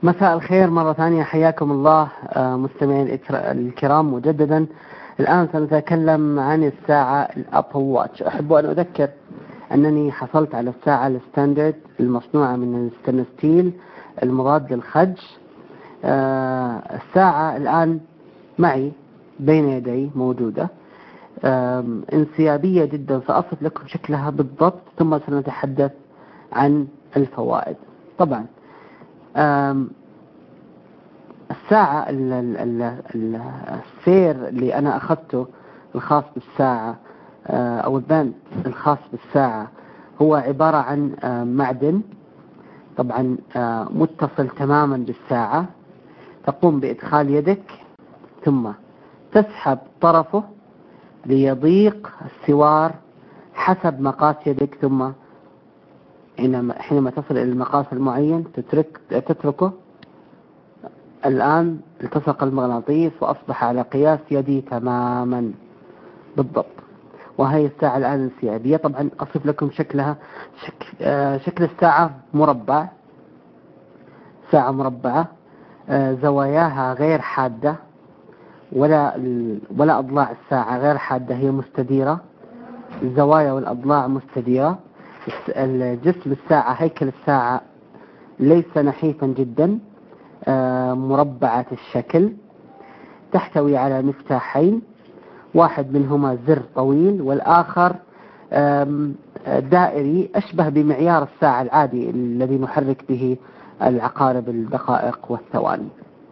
مساء الخير مرة ثانية، حياكم الله مستمعين الكرام مجددا. الآن سنتكلم عن الساعة الأبل واتش. أحب أن أذكر أنني حصلت على الساعة الستاندرد المصنوعة من الستانلس ستيل المضاد للخدش. الساعة الآن معي بين يدي موجودة، انسيابية جدا. سأصف لكم شكلها بالضبط ثم سنتحدث عن الفوائد. طبعا الساعة السير اللي أنا أخذته الخاص بالساعة أو الباند الخاص بالساعة هو عبارة عن معدن، طبعا متصل تماما بالساعة. تقوم بإدخال يدك ثم تسحب طرفه ليضيق السوار حسب مقاس يدك، ثم حينما تصل إلى المقاس المعين تتركه. الآن التصق المغناطيس وأصبح على قياس يدي تماما بالضبط، وهي الساعة الآن انسيابية. طبعا أصف لكم شكلها. شكل الساعة مربع، ساعة مربعة، زواياها غير حادة، ولا أضلاع الساعة غير حادة، هي مستديرة. الزوايا والأضلاع مستديرة. جسم الساعة، هيكل الساعة ليس نحيفا جدا، مربعة الشكل. تحتوي على مفتاحين، واحد منهما زر طويل والآخر دائري أشبه بمعيار الساعة العادي الذي نحرك به العقارب، الدقائق والثواني.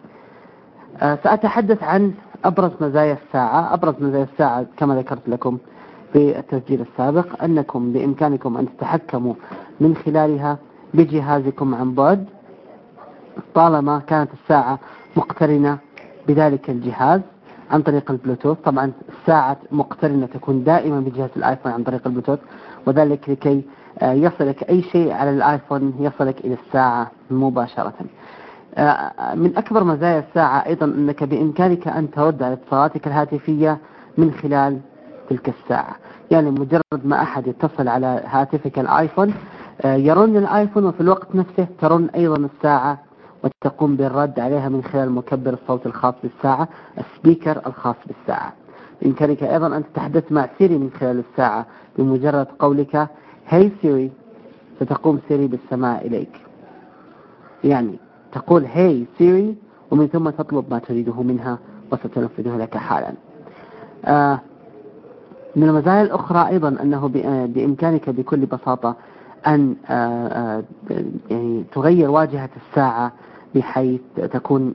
سأتحدث عن أبرز مزايا الساعة. أبرز مزايا الساعة كما ذكرت لكم في التسجيل السابق أنكم بإمكانكم أن تتحكموا من خلالها بجهازكم عن بعد طالما كانت الساعة مقترنة بذلك الجهاز عن طريق البلوتوث. طبعا الساعة مقترنة تكون دائما بجهاز الآيفون عن طريق البلوتوث، وذلك لكي يصلك أي شيء على الآيفون يصلك إلى الساعة مباشرة. من أكبر مزايا الساعة أيضا أنك بإمكانك أن ترد على اتصالاتك الهاتفية من خلال تلك الساعة. يعني مجرد ما أحد يتصل على هاتفك الآيفون يرن الآيفون، وفي الوقت نفسه ترن أيضا الساعة وتقوم بالرد عليها من خلال مكبر الصوت الخاص بالساعة، السبيكر الخاص بالساعة. بإمكانك أيضا أن تتحدث مع سيري من خلال الساعة بمجرد قولك هاي سيري، ستقوم سيري بالسماع إليك. يعني تقول هاي سيري ومن ثم تطلب ما تريده منها وستنفذه لك حالا. من المزايا الأخرى أيضا أنه بإمكانك بكل بساطة أن يعني تغير واجهة الساعة بحيث تكون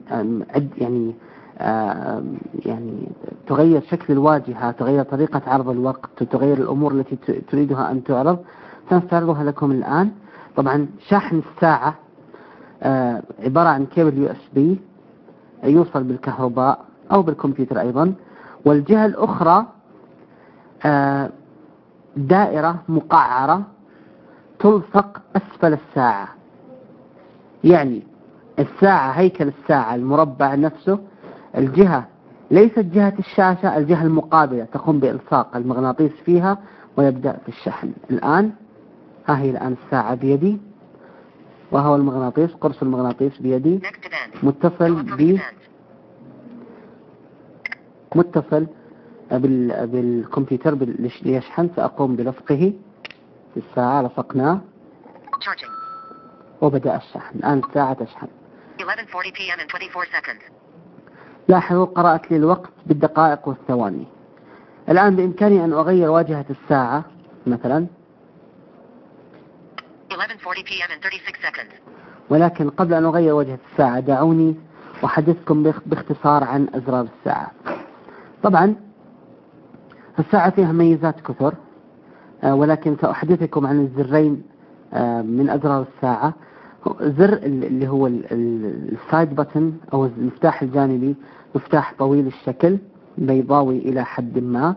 يعني تغير شكل الواجهة، تغير طريقة عرض الوقت، تغير الأمور التي تريدها أن تعرض. سنستعرضها لكم الآن. طبعا شحن الساعة عبارة عن كيبل USB يوصل بالكهرباء أو بالكمبيوتر أيضا، والجهة الأخرى دائرة مقعرة تلصق أسفل الساعة. يعني الساعة، هيكل الساعة المربع نفسه، الجهة ليست جهة الشاشة، الجهة المقابلة تقوم بإلصاق المغناطيس فيها ويبدأ في الشحن. الآن ها هي الآن الساعة بيدي، وهو المغناطيس، قرص المغناطيس بيدي متصل بالكمبيوتر ليشحن. سأقوم بلصقه في الساعة، لصقناه وبدأ الشحن. الآن الساعة تشحن. 11:40 p.m. and 24 seconds. لاحظوا قرأت لي الوقت بالدقائق والثواني. الآن بإمكاني أن أغير واجهة الساعة مثلا 11:40 p.m. and 36 seconds. ولكن قبل أن أغير واجهة الساعة دعوني أحدثكم باختصار عن أزرار الساعة. طبعا الساعة فيها ميزات كثر، ولكن سأحدثكم عن الزرين من أزرار الساعة. زر اللي هو السايد بutton أو المفتاح الجانبي، مفتاح طويل الشكل بيضاوي إلى حد ما.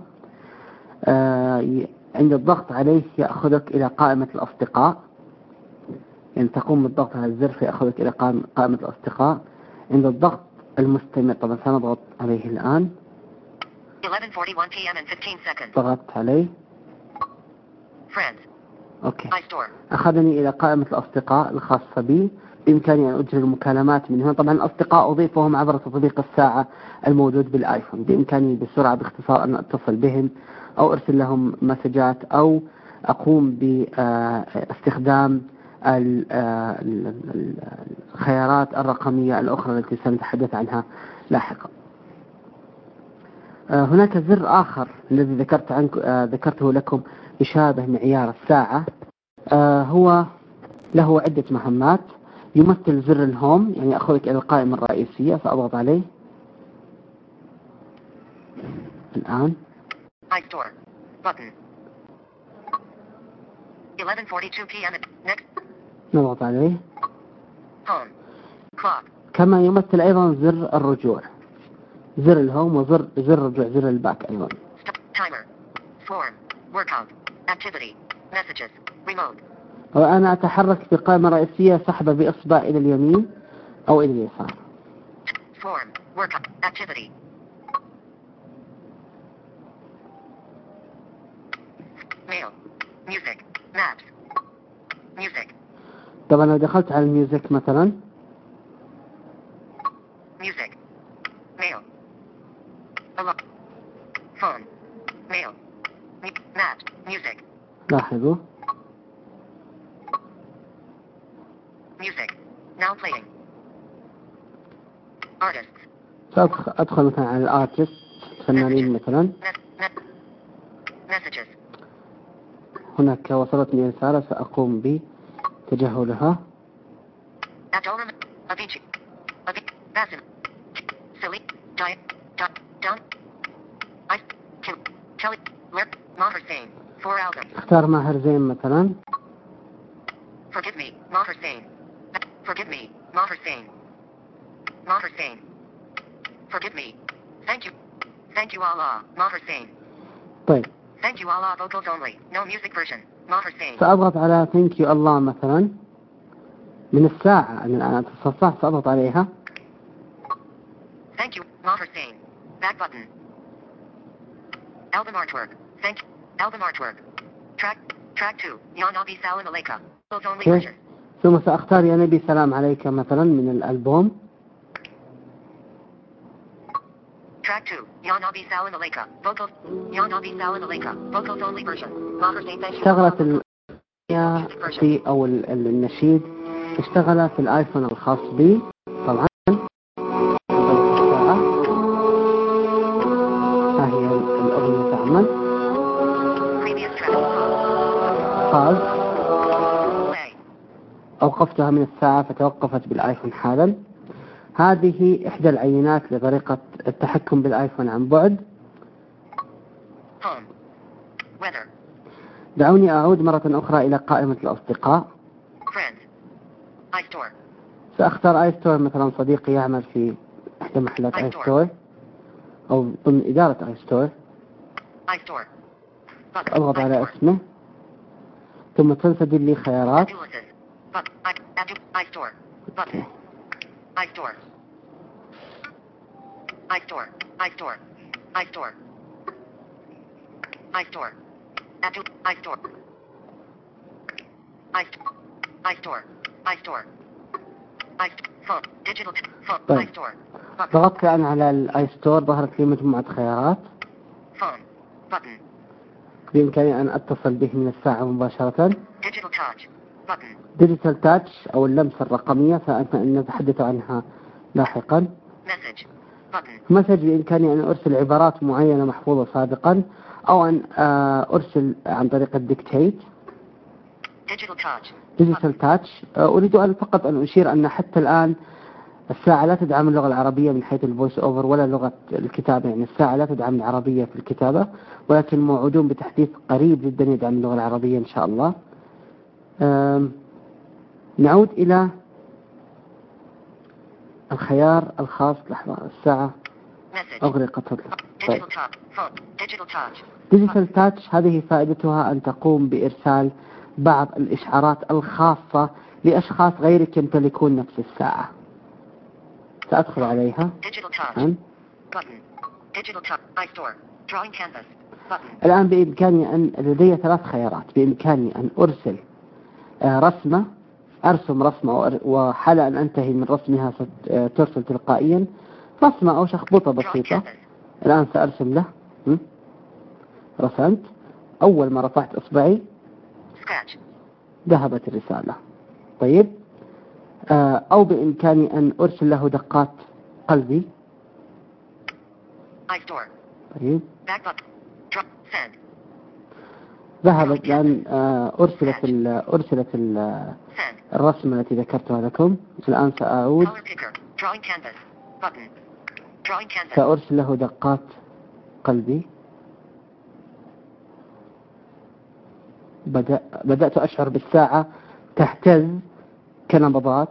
عند الضغط عليه يأخذك إلى قائمة الأصدقاء. يعني تقوم بالضغط على الزر فيأخذك إلى قائمة الأصدقاء. عند الضغط المستمر، طبعا سنضغط عليه الآن. 11:41 p.m. and 15 seconds. ضغطت عليه. Friends. أوكي. iStore. أخذني إلى قائمة الأصدقاء الخاصة بي. بإمكاني أن أجري المكالمات من هنا. طبعا الأصدقاء أضيفهم عبر تطبيق الساعة الموجود بالآيفون. بإمكاني بسرعة باختصار أن أتصل بهم أو أرسل لهم مسجات أو أقوم باستخدام الخيارات الرقمية الأخرى التي سنتحدث عنها لاحقا. هناك زر آخر الذي ذكرته لكم يشابه معيار الساعة، هو له عدة مهمات. يمثل زر الهوم، يعني أخذك إلى القائمة الرئيسية، فأضغط عليه الآن. iStore button 11:42 p.m. Next. نضغط عليه. Home clock. كما يمثل أيضا زر الرجوع، زر الهوم وزر الرجوع، زر الباك أيضا. Timer form workout activity messages remote. وأنا أتحرك في القائمة الرئيسية سحبة بإصبع إلى اليمين أو إلى اليسار. Form workout activity mail music maps music طبعا لو دخلت على الميوزك مثلا، music mail alarm phone mail maps music لاحظوا music now playing artists سأدخل مثلا على الارتست، فنانين مثلا. messages هناك وصلتني رسالة سأقوم بتجاهلها. Abdullah Avicii Basim Silly Diet Down I Kelly Lerp Maher Zain 4 albums. اختار ماهر زين مثلا. Forgive me Maher Zain Forgive me Maher Zain Maher Zain Forgive me Thank you Allah Maher Zain. طيب Thank you Allah vocals only no music version Maher Zain. سأضغط على thank you الله مثلا من الساعة. أنا الآن أتصفح، سأضغط عليها. Thank you Maher Zain back button album artwork thank you album artwork track 2 Ya Nabi Salam Alayka vocals only version. ثم سأختار يا نبي سلام عليك مثلا من الألبوم. Track 2 Ya Nabi Salam Alayka vocals Ya Nabi Salam Alayka vocals only version Maher Zain thank you اشتغلت في أو النشيد اشتغل في الآيفون الخاص بي طبعا. ها هي الأغنية تعمل. قاز أوقفتها من الساعة فتوقفت بالآيفون حالا. هذه إحدى العينات لطريقة التحكم بالآيفون عن بعد. Home Weather دعوني أعود مرة أخرى إلى قائمة الأصدقاء. Friends iStore سأختار آي ستور مثلا، صديقي يعمل في إحدى محلات آي ستور أو ضمن إدارة آي ستور. iStore أضغط على اسمه ثم تنسجل لي خيارات. iStore button iStore iStore iStore iStore iStore iStore iStore iStore phone digital phone iStore ضغطت الآن على الآي ستور، ظهرت لي مجموعة خيارات. phone button بإمكاني أن أتصل به من الساعة مباشرة. digital touch button ديجيتال تاتش أو اللمسة الرقمية سنتحدث عنها لاحقا. message button مسج بإمكاني أن أرسل عبارات معينة محفوظة سابقا أو أن أرسل عن طريق الديكتيت. digital touch ديجيتال تاتش. أريد أن فقط أن أشير أن حتى الآن الساعة لا تدعم اللغة العربية من حيث الفويس أوفر ولا لغة الكتابة، يعني الساعة لا تدعم العربية في الكتابة، ولكن موعودون بتحديث قريب جدا يدعم اللغة العربية إن شاء الله. نعود إلى الخيار الخاص. لحظة، الساعة أغرقت. طيب. ديجيتال تاتش هذه فائدتها أن تقوم بإرسال بعض الإشعارات الخاصة لأشخاص غيرك يمتلكون نفس الساعة. سأدخل عليها الآن. بإمكاني أن لدي 3 خيارات. بإمكاني أن أرسل رسمة أرسم رسمة وحال أن أنتهي من رسمها ترسل تلقائيا رسمة أو شخبطة بسيطة. الآن سأرسم له. رسمت. أول ما رفعت إصبعي ذهبت الرسالة. طيب أو بإمكاني أن أرسل له دقات قلبي. طيب ذهبت الآن. أرسلت الرسمة التي ذكرتها لكم. الآن سأعود سأرسل له دقات قلبي. بدأت أشعر بالساعة تهتز كنبضات.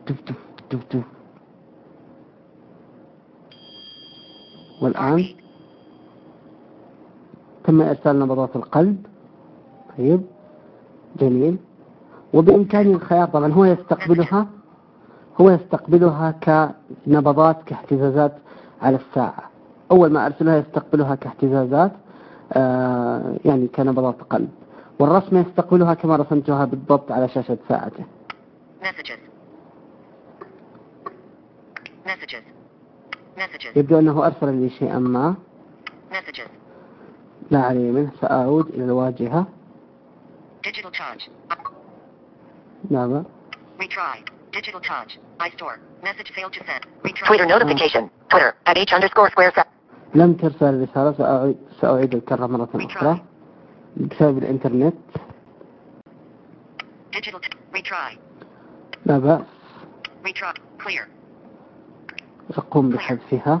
والآن تم إرسال نبضات القلب. طيب جميل. وبإمكاني الخيار طبعا هو يستقبلها كنبضات كاهتزازات على الساعة. أول ما أرسلها يستقبلها كاهتزازات يعني كنبضات قلب، والرسم يستقبلها كما رسمتها بالضبط على شاشة ساعته. يبدو أنه أرسل لي شيئا ما لا علي منه. سأعود إلى الواجهة. نعم. Twitter notification. Twitter @H_square. لم ترسل الرسالة. سأعيد الكرة مرة أخرى بسبب الإنترنت. لا بأس. أقوم بحذفها.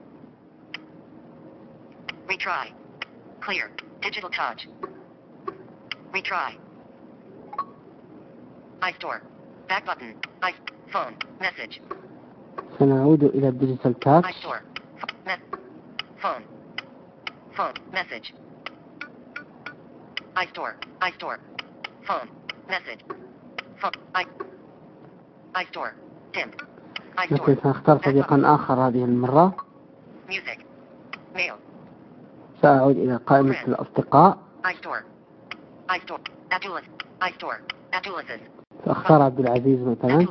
Digital touch. Retry. iStore. Back button. iPhone. Message. سنعود إلى الديجيتال تاتش. iStore. Phone. Phone. Message. iStore. Phone. Message. Phone. iStore. Dimmed. لكن سنختار صديقا آخر هذه المرة. Music. Mail. سأعود إلى قائمة الأصدقاء. سأختار عبد العزيز مثلا.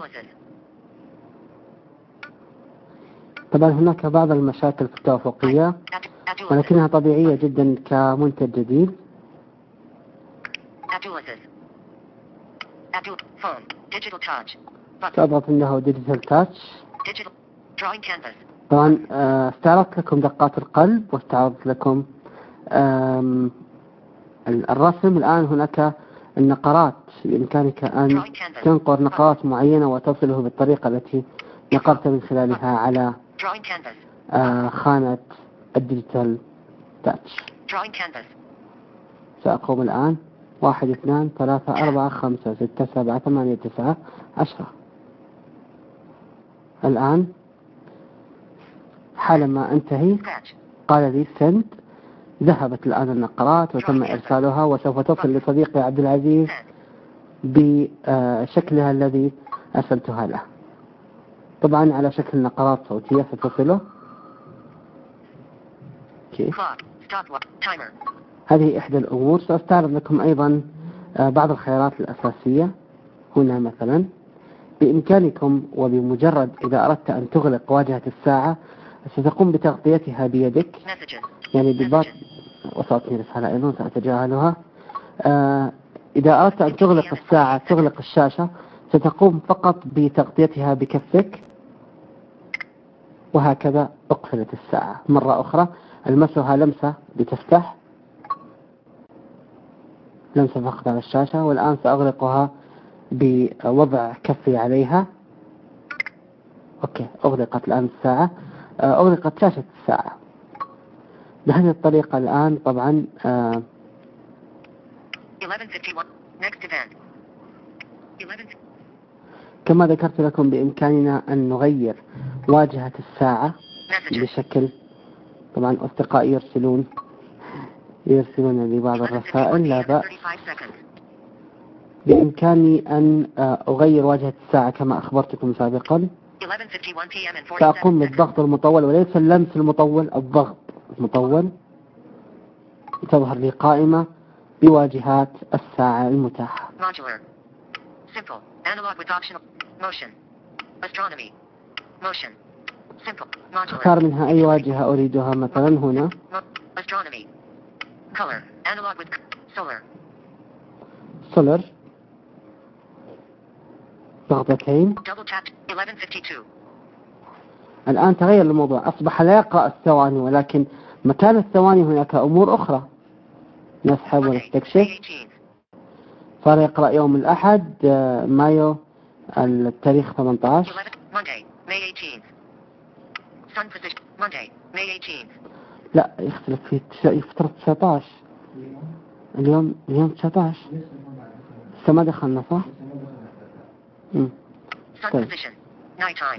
طبعا هناك بعض المشاكل في التوافقية ولكنها طبيعية جدا كمنتج جديد. سأضغط عنده ديجيتال تاتش. طبعا استعرضت لكم دقات القلب واستعرضت لكم الرسم. الآن هناك النقرات. بإمكانك أن تنقر نقرات معينة وتصله بالطريقة التي نقرت من خلالها على خانة الديجيتال تاتش. سأقوم الآن 1 2 3 4 5 6 7 8 9 10. الآن حالما أنتهي قال لي send. ذهبت الآن النقرات وتم إرسالها وسوف تصل لصديقي عبد العزيز بشكلها الذي أرسلتها له. طبعا على شكل نقرات صوتية ستصله. هذه إحدى الأمور. سأستعرض لكم أيضا بعض الخيارات الأساسية. هنا مثلا بإمكانكم وبمجرد إذا أردت أن تغلق واجهة الساعة ستقوم بتغطيتها بيدك. يعني بالضبط وصلتني رسالة أيضا سأتجاهلها. إذا أردت أن تغلق الساعة تغلق الشاشة ستقوم فقط بتغطيتها بكفك وهكذا أقفلت الساعة. مرة أخرى ألمسها لمسة لتفتح. لمسة فقط على الشاشة. والآن سأغلقها بوضع كفي عليها. أوكي أغلقت الآن الساعة. أغلقت شاشة الساعة بهذه الطريقة. الآن طبعا 11:51 next event. كما ذكرت لكم بإمكاننا أن نغير واجهة الساعة بشكل. طبعا أصدقائي يرسلون لي بعض الرسائل. لا بأس. بإمكاني أن أغير واجهة الساعة كما أخبرتكم سابقا. سأقوم بالضغط المطول وليس اللمس المطول، الضغط المطول. تظهر لي قائمة بواجهات الساعة المتاحة. Simple. Analog with optional. Motion. Astronomy. Motion. Simple. Modular. اختار منها أي واجهة أريدها مثلا هنا. Astronomy. Color. Analog with solar. solar. ضغطتين. Double tap. 1152. الآن تغير الموضوع، أصبح لا يقرأ الثواني ولكن مكان الثواني هناك أمور أخرى. نسحب Monday. ونستكشف. May 18th. صار يقرأ يوم الأحد مايو التاريخ 18. 11. Monday. May 18th. Sun position. Monday. May 18th. لا يختلف في فترة 19. اليوم 19. لسه ما دخلنا صح؟ Sun طيب. position. Night time.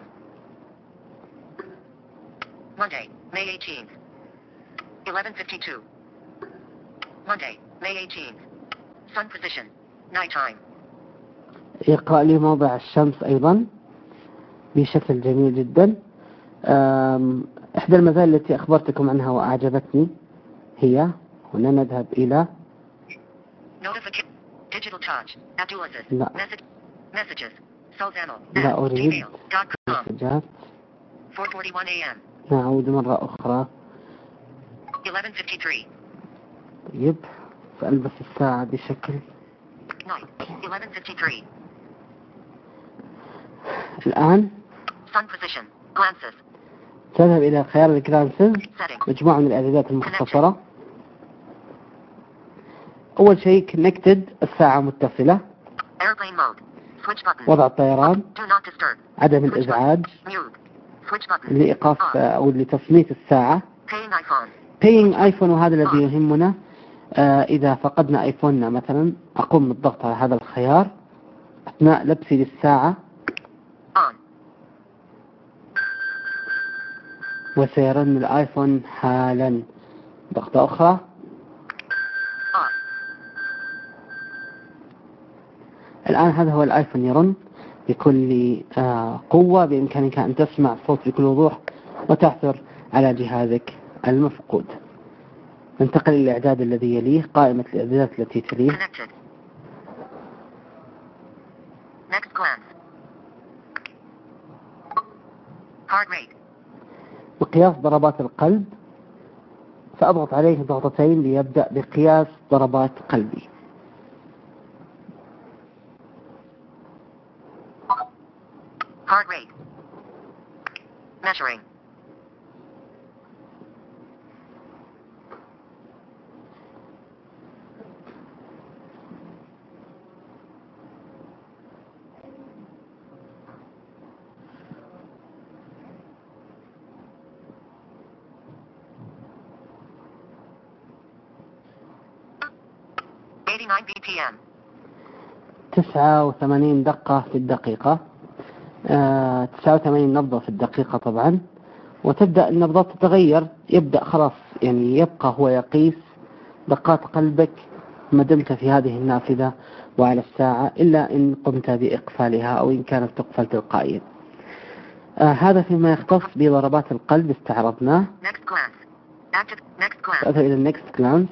Monday. May 18th. 1152. Monday. May 18th. Sun position. Night time. يقرأ لي موضع الشمس أيضا بشكل جميل جدا. إحدى المزايا التي أخبرتكم عنها وأعجبتني هي هنا نذهب إلى Notification. Digital touch. Abdul Aziz. لا. Messages. Sultano. لا أريد Gmail.com. مسجات. 4:41 a.m. نعود مرة أخرى. 11:53. طيب فألبس الساعة بشكل. Night. 11:53. الآن Sun position. Glances. تذهب إلى خيار الجلانسز، Settings. مجموعة من الإعدادات المختصرة. أول شيء connected الساعة متصلة. Airplane mode. Switch button. وضع الطيران. Do not disturb. عدم Switch الإزعاج. button. Mute. Switch button. لإيقاف On. أو لتصميت الساعة. Paying iPhone. paying iPhone وهذا الذي يهمنا. إذا فقدنا آيفوننا مثلا أقوم بالضغط على هذا الخيار أثناء لبسي للساعة On. وسيرن الآيفون حالا. ضغطة أخرى. Off. الآن هذا هو الآيفون يرن بكل قوة، بإمكانك أن تسمع الصوت بكل وضوح وتعثر على جهازك المفقود. ننتقل إلى الإعداد الذي يليه، قائمة الإعدادات التي تليه. Connected. Next glance. Heart rate. مقياس ضربات القلب، فأضغط عليه ضغطتين ليبدأ بقياس ضربات قلبي. Heart rate. Measuring. BPM. 89 دقة في الدقيقة. 89 نبضة في الدقيقة طبعا. وتبدأ النبضات تتغير، يبدأ خلاص يعني يبقى هو يقيس دقات قلبك ما دمت في هذه النافذة وعلى الساعة، إلا إن قمت بإقفالها أو إن كانت تقفل تلقائيا. هذا فيما يختص بضربات القلب استعرضناه. Next glance. Active. Next glance. أذهب إلى النكست جلانس.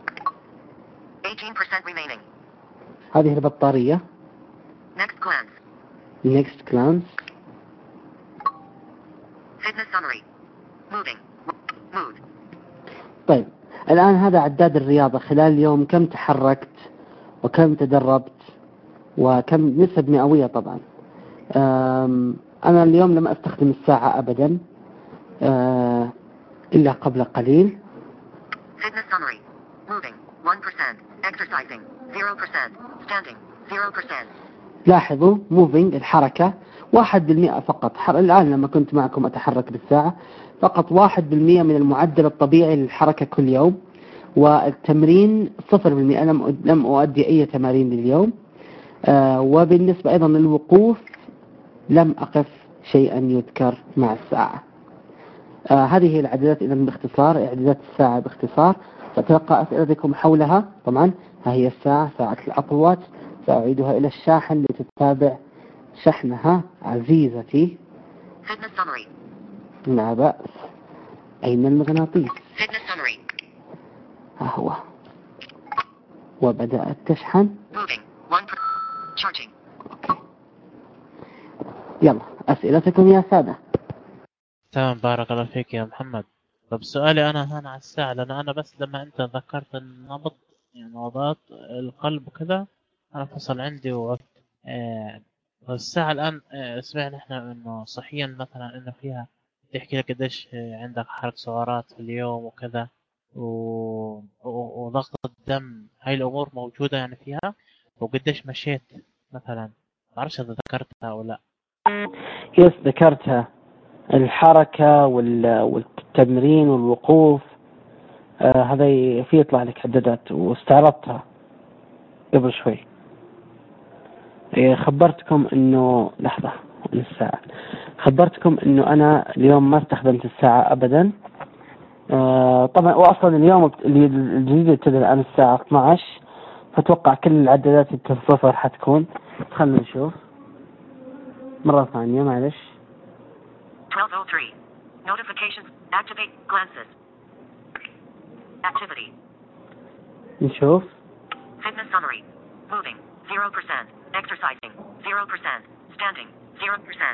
18% remaining. هذه البطارية. Next glance. next glance. Fitness summary. Moving. Mood. طيب الآن هذا عداد الرياضة خلال اليوم، كم تحركت وكم تدربت وكم نسب مئوية طبعا. أنا اليوم لم أستخدم الساعة أبدا إلا قبل قليل. Fitness summary. Moving. 1%. Exercising. 0%. Standing. 0%. لاحظوا moving الحركة 1% فقط. الآن لما كنت معكم أتحرك بالساعة فقط 1% من المعدل الطبيعي للحركة كل يوم، والتمرين 0%. لم أؤدي أي تمارين لليوم. وبالنسبة أيضا للوقوف لم أقف شيئا يذكر مع الساعة. هذه هي الإعدادات إذن باختصار، إعدادات الساعة باختصار. سأتلقى أسئلتكم حولها. طبعا ها هي الساعة، ساعة الأبل واتش، سأعيدها إلى الشاحن لتتابع شحنها عزيزتي. Fitness summary. لا بأس. أين المغناطيس؟ Fitness summary. ها هو. وبدأت تشحن. Moving. 1%. Charging. يلا أسئلتكم يا سادة. تمام، بارك الله فيك يا محمد. طب سؤالي أنا هنا على الساعة، لأن أنا بس لما أنت ذكرت النبض، يعني نبضات القلب وكذا، أنا فصل عندي وقت. الساعة الآن سمعنا إحنا إنه صحيا مثلا إنه فيها تحكي لك قديش عندك حرق سعرات في اليوم وكذا، وضغط الدم، هاي الأمور موجودة يعني فيها، وقديش مشيت مثلا. معرفش إذا ذكرتها أو لا. يس ذكرتها، الحركة والتمرين والوقوف، هذا في يطلع لك عدادات واستعرضتها قبل شوي. خبرتكم انه لحظة الساعة، خبرتكم انه انا اليوم ما استخدمت الساعة ابدا. طبعا واصلا اليوم الجديد ابتدى الان الساعة 12، فتوقع كل العدادات الصفر حتكون. خلنا نشوف مرة ثانية معلش. 12:03. Notifications. Activate glances. Activity. نشوف. Fitness summary. Moving 0%. Exercising 0%. Standing 0%.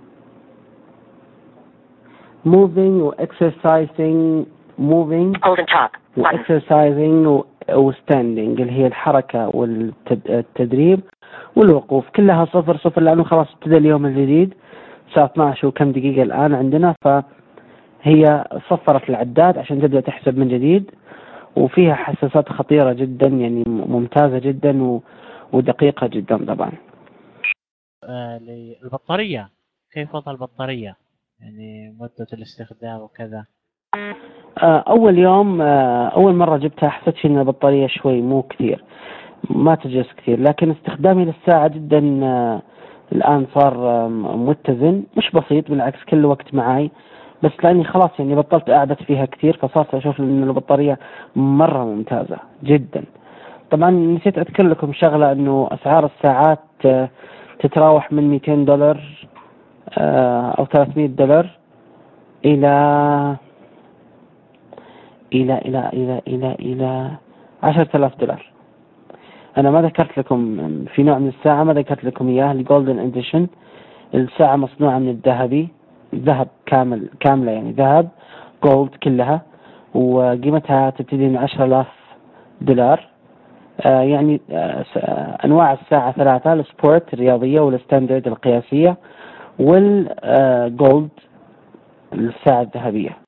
moving و exercising. moving Hold and talk. و exercising و standing اللي هي الحركة والتدريب والوقوف كلها صفر صفر، لأنه خلاص ابتدى اليوم الجديد الساعة 12 وكم دقيقة الآن عندنا، فهي صفرت العداد عشان تبدأ تحسب من جديد. وفيها حساسات خطيرة جدا، يعني ممتازة جدا ودقيقة جدا طبعا. البطارية، كيف وضع البطارية؟ يعني مدة الاستخدام وكذا. أول يوم أول مرة جبتها حسيت إن البطارية شوي مو كثير، ما تجلس كثير، لكن استخدامي للساعة جدا الآن صار متزن، مش بسيط بالعكس كل وقت معي، بس لأني خلاص يعني بطلت أعبث فيها كثير، فصارت أشوف إن البطارية مرة ممتازة جدا. طبعا نسيت أذكر لكم شغلة، إنه أسعار الساعات تتراوح من $200 أو $300 إلى $10,000. أنا ما ذكرت لكم في نوع من الساعة، ما ذكرت لكم إياه، الجولدن إديشن. الساعة مصنوعة من ذهب كاملة، يعني ذهب جولد كلها، وقيمتها تبتدي من $10,000. يعني أنواع الساعة 3، السبورت الرياضية، والستاندرد القياسية، والجولد الساعة الذهبية.